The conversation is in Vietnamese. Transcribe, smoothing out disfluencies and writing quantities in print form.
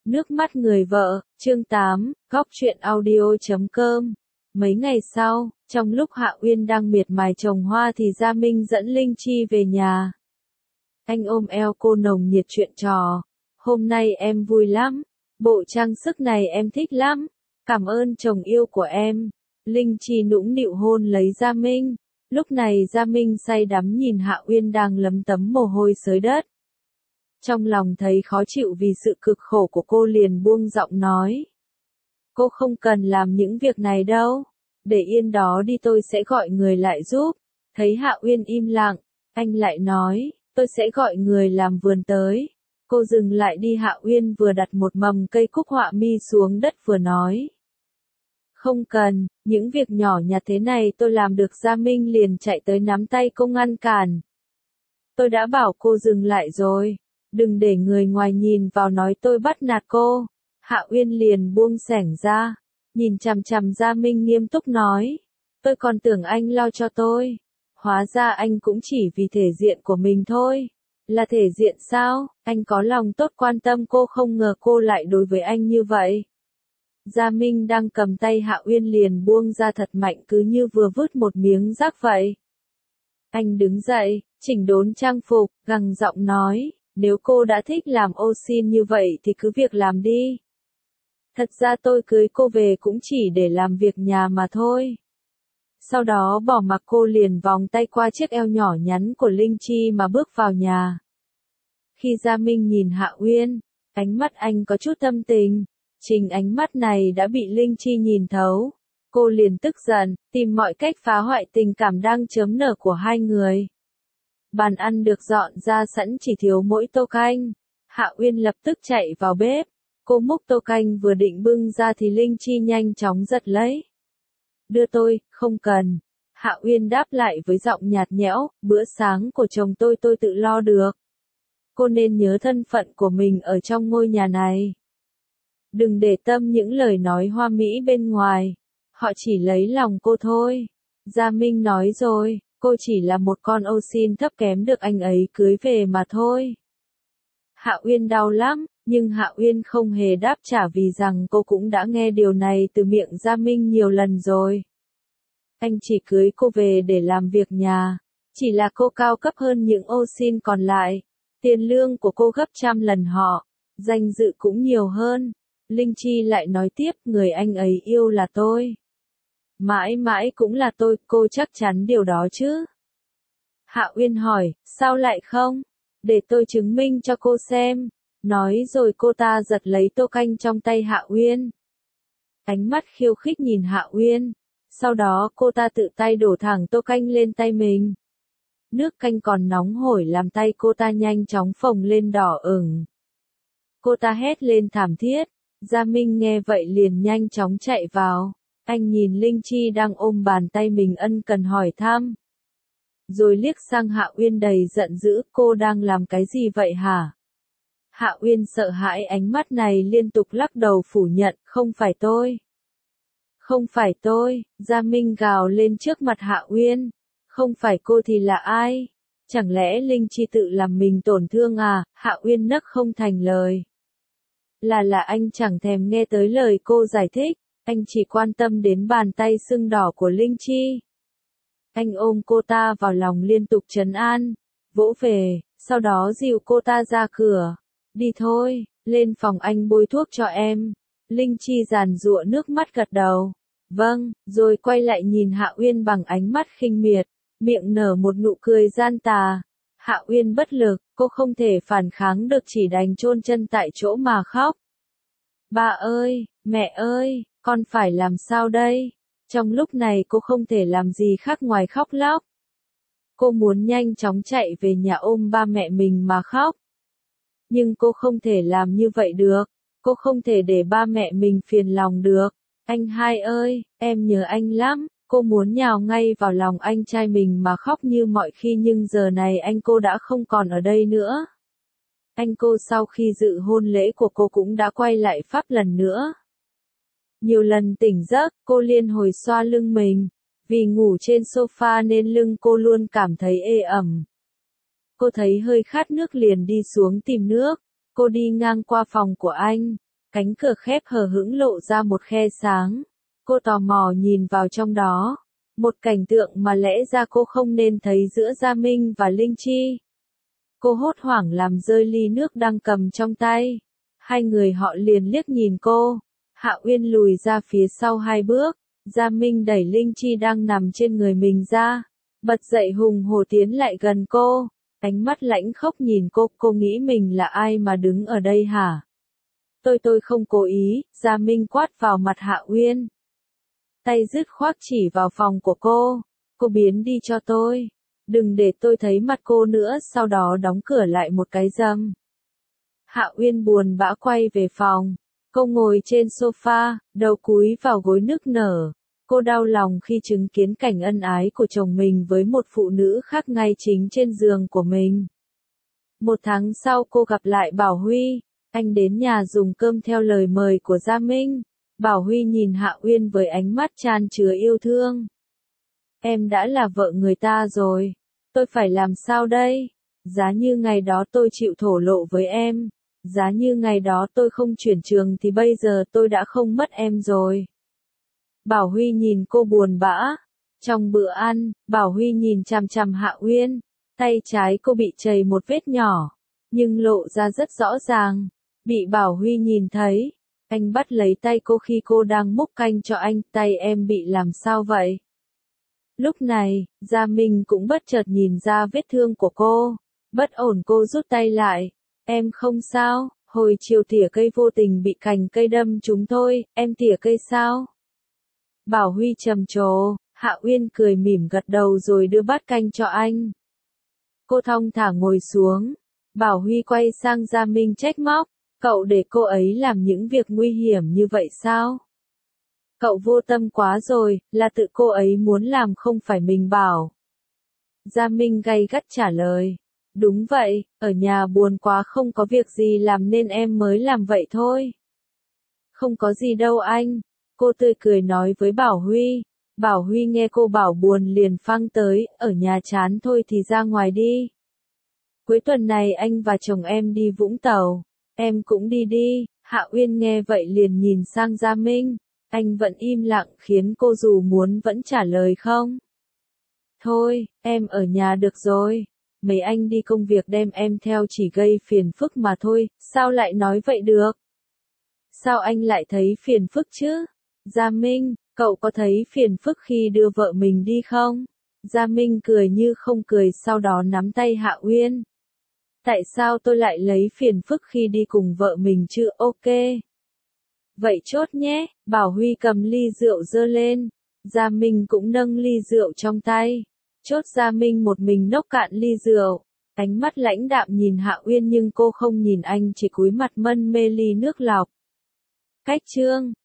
Nước mắt người vợ, chương 8, góc truyện audio.com. Mấy ngày sau, trong lúc Hạ Uyên đang miệt mài trồng hoa thì Gia Minh dẫn Linh Chi về nhà. Anh ôm eo cô nồng nhiệt chuyện trò. Hôm nay em vui lắm. Bộ trang sức này em thích lắm. Cảm ơn chồng yêu của em. Linh Chi nũng nịu hôn lấy Gia Minh. Lúc này Gia Minh say đắm nhìn Hạ Uyên đang lấm tấm mồ hôi xới đất. Trong lòng thấy khó chịu vì sự cực khổ của cô liền buông giọng nói. Cô không cần làm những việc này đâu. Để yên đó đi, tôi sẽ gọi người lại giúp. Thấy Hạ Uyên im lặng, anh lại nói, tôi sẽ gọi người làm vườn tới. Cô dừng lại đi. Hạ Uyên vừa đặt một mầm cây cúc họa mi xuống đất vừa nói. Không cần, những việc nhỏ nhặt thế này tôi làm được. Gia Minh liền chạy tới nắm tay cô ngăn cản. Tôi đã bảo cô dừng lại rồi. Đừng để người ngoài nhìn vào nói tôi bắt nạt cô. Hạ Uyên liền buông xẻng ra. Nhìn chằm chằm Gia Minh nghiêm túc nói. Tôi còn tưởng anh lo cho tôi. Hóa ra anh cũng chỉ vì thể diện của mình thôi. Là thể diện sao? Anh có lòng tốt quan tâm cô, không ngờ cô lại đối với anh như vậy. Gia Minh đang cầm tay Hạ Uyên liền buông ra thật mạnh, cứ như vừa vứt một miếng rác vậy. Anh đứng dậy, chỉnh đốn trang phục, gằn giọng nói. Nếu cô đã thích làm ô xin như vậy thì cứ việc làm đi. Thật ra tôi cưới cô về cũng chỉ để làm việc nhà mà thôi. Sau đó bỏ mặc cô liền vòng tay qua chiếc eo nhỏ nhắn của Linh Chi mà bước vào nhà. Khi Gia Minh nhìn Hạ Uyên, ánh mắt anh có chút tâm tình. Chính ánh mắt này đã bị Linh Chi nhìn thấu. Cô liền tức giận, tìm mọi cách phá hoại tình cảm đang chớm nở của hai người. Bàn ăn được dọn ra sẵn, chỉ thiếu mỗi tô canh. Hạ Uyên lập tức chạy vào bếp. Cô múc tô canh vừa định bưng ra thì Linh Chi nhanh chóng giật lấy. Đưa tôi, không cần. Hạ Uyên đáp lại với giọng nhạt nhẽo, bữa sáng của chồng tôi tự lo được. Cô nên nhớ thân phận của mình ở trong ngôi nhà này. Đừng để tâm những lời nói hoa mỹ bên ngoài. Họ chỉ lấy lòng cô thôi. Gia Minh nói rồi. Cô chỉ là một con ô xin thấp kém được anh ấy cưới về mà thôi. Hạ Uyên đau lắm, nhưng Hạ Uyên không hề đáp trả vì rằng cô cũng đã nghe điều này từ miệng Gia Minh nhiều lần rồi. Anh chỉ cưới cô về để làm việc nhà. Chỉ là cô cao cấp hơn những ô xin còn lại. Tiền lương của cô gấp trăm lần họ. Danh dự cũng nhiều hơn. Linh Chi lại nói tiếp, người anh ấy yêu là tôi. Mãi mãi cũng là tôi, cô chắc chắn điều đó chứ? Hạ Uyên hỏi, sao lại không? Để tôi chứng minh cho cô xem. Nói rồi cô ta giật lấy tô canh trong tay Hạ Uyên. Ánh mắt khiêu khích nhìn Hạ Uyên. Sau đó cô ta tự tay đổ thẳng tô canh lên tay mình. Nước canh còn nóng hổi làm tay cô ta nhanh chóng phồng lên đỏ ửng. Cô ta hét lên thảm thiết. Gia Minh nghe vậy liền nhanh chóng chạy vào. Anh nhìn Linh Chi đang ôm bàn tay mình ân cần hỏi thăm. Rồi liếc sang Hạ Uyên đầy giận dữ, cô đang làm cái gì vậy hả? Hạ Uyên sợ hãi ánh mắt này liên tục lắc đầu phủ nhận, không phải tôi. Không phải tôi, Gia Minh gào lên trước mặt Hạ Uyên. Không phải cô thì là ai? Chẳng lẽ Linh Chi tự làm mình tổn thương à? Hạ Uyên nấc không thành lời. Là anh chẳng thèm nghe tới lời cô giải thích. Anh chỉ quan tâm đến bàn tay sưng đỏ của Linh Chi. Anh ôm cô ta vào lòng liên tục trấn an, vỗ về, sau đó dìu cô ta ra cửa. Đi thôi, lên phòng anh bôi thuốc cho em. Linh Chi giàn giụa nước mắt gật đầu. Vâng, rồi quay lại nhìn Hạ Uyên bằng ánh mắt khinh miệt, miệng nở một nụ cười gian tà. Hạ Uyên bất lực, cô không thể phản kháng được, chỉ đành chôn chân tại chỗ mà khóc. Ba ơi, mẹ ơi, con phải làm sao đây? Trong lúc này cô không thể làm gì khác ngoài khóc lóc. Cô muốn nhanh chóng chạy về nhà ôm ba mẹ mình mà khóc. Nhưng cô không thể làm như vậy được. Cô không thể để ba mẹ mình phiền lòng được. Anh hai ơi, em nhớ anh lắm. Cô muốn nhào ngay vào lòng anh trai mình mà khóc như mọi khi, nhưng giờ này anh cô đã không còn ở đây nữa. Anh cô sau khi dự hôn lễ của cô cũng đã quay lại Pháp lần nữa. Nhiều lần tỉnh giấc, cô liên hồi xoa lưng mình. Vì ngủ trên sofa nên lưng cô luôn cảm thấy ê ẩm. Cô thấy hơi khát nước liền đi xuống tìm nước. Cô đi ngang qua phòng của anh. Cánh cửa khép hờ hững lộ ra một khe sáng. Cô tò mò nhìn vào trong đó. Một cảnh tượng mà lẽ ra cô không nên thấy giữa Gia Minh và Linh Chi. Cô hốt hoảng làm rơi ly nước đang cầm trong tay. Hai người họ liền liếc nhìn cô. Hạ Uyên lùi ra phía sau 2 bước. Gia Minh đẩy Linh Chi đang nằm trên người mình ra. Bật dậy hùng hổ tiến lại gần cô. Ánh mắt lãnh khốc nhìn cô nghĩ mình là ai mà đứng ở đây hả? Tôi không cố ý, Gia Minh quát vào mặt Hạ Uyên. Tay dứt khoát chỉ vào phòng của cô. Cô biến đi cho tôi. Đừng để tôi thấy mặt cô nữa, sau đó đóng cửa lại một cái rầm. Hạ Uyên buồn bã quay về phòng. Cô ngồi trên sofa, đầu cúi vào gối nức nở. Cô đau lòng khi chứng kiến cảnh ân ái của chồng mình với một phụ nữ khác ngay chính trên giường của mình. 1 tháng sau cô gặp lại Bảo Huy. Anh đến nhà dùng cơm theo lời mời của Gia Minh. Bảo Huy nhìn Hạ Uyên với ánh mắt tràn chứa yêu thương. Em đã là vợ người ta rồi. Tôi phải làm sao đây? Giá như ngày đó tôi chịu thổ lộ với em. Giá như ngày đó tôi không chuyển trường thì bây giờ tôi đã không mất em rồi. Bảo Huy nhìn cô buồn bã. Trong bữa ăn, Bảo Huy nhìn chằm chằm Hạ Uyên. Tay trái cô bị chảy một vết nhỏ. Nhưng lộ ra rất rõ ràng. Bị Bảo Huy nhìn thấy. Anh bắt lấy tay cô khi cô đang múc canh cho anh. Tay em bị làm sao vậy? Lúc này, Gia Minh cũng bất chợt nhìn ra vết thương của cô. Bất ổn cô rút tay lại. Em không sao, hồi chiều tỉa cây vô tình bị cành cây đâm chúng tôi, em tỉa cây sao? Bảo Huy trầm trồ, Hạ Uyên cười mỉm gật đầu rồi đưa bát canh cho anh. Cô thong thả ngồi xuống. Bảo Huy quay sang Gia Minh trách móc. Cậu để cô ấy làm những việc nguy hiểm như vậy sao? Cậu vô tâm quá rồi, là tự cô ấy muốn làm không phải mình bảo. Gia Minh gay gắt trả lời. Đúng vậy, ở nhà buồn quá không có việc gì làm nên em mới làm vậy thôi. Không có gì đâu anh. Cô tươi cười nói với Bảo Huy. Bảo Huy nghe cô bảo buồn liền phang tới, ở nhà chán thôi thì ra ngoài đi. Cuối tuần này anh và chồng em đi Vũng Tàu. Em cũng đi đi. Hạ Uyên nghe vậy liền nhìn sang Gia Minh. Anh vẫn im lặng khiến cô dù muốn vẫn trả lời không. Thôi, em ở nhà được rồi. Mấy anh đi công việc đem em theo chỉ gây phiền phức mà thôi, sao lại nói vậy được? Sao anh lại thấy phiền phức chứ? Gia Minh, cậu có thấy phiền phức khi đưa vợ mình đi không? Gia Minh cười như không cười sau đó nắm tay Hạ Uyên. Tại sao tôi lại lấy phiền phức khi đi cùng vợ mình chứ? Ok. Vậy chốt nhé, Bảo Huy cầm ly rượu giơ lên. Gia Minh cũng nâng ly rượu trong tay. Chốt Gia Minh một mình nốc cạn ly rượu. Ánh mắt lãnh đạm nhìn Hạ Uyên nhưng cô không nhìn anh chỉ cúi mặt mân mê ly nước lọc. Cách chương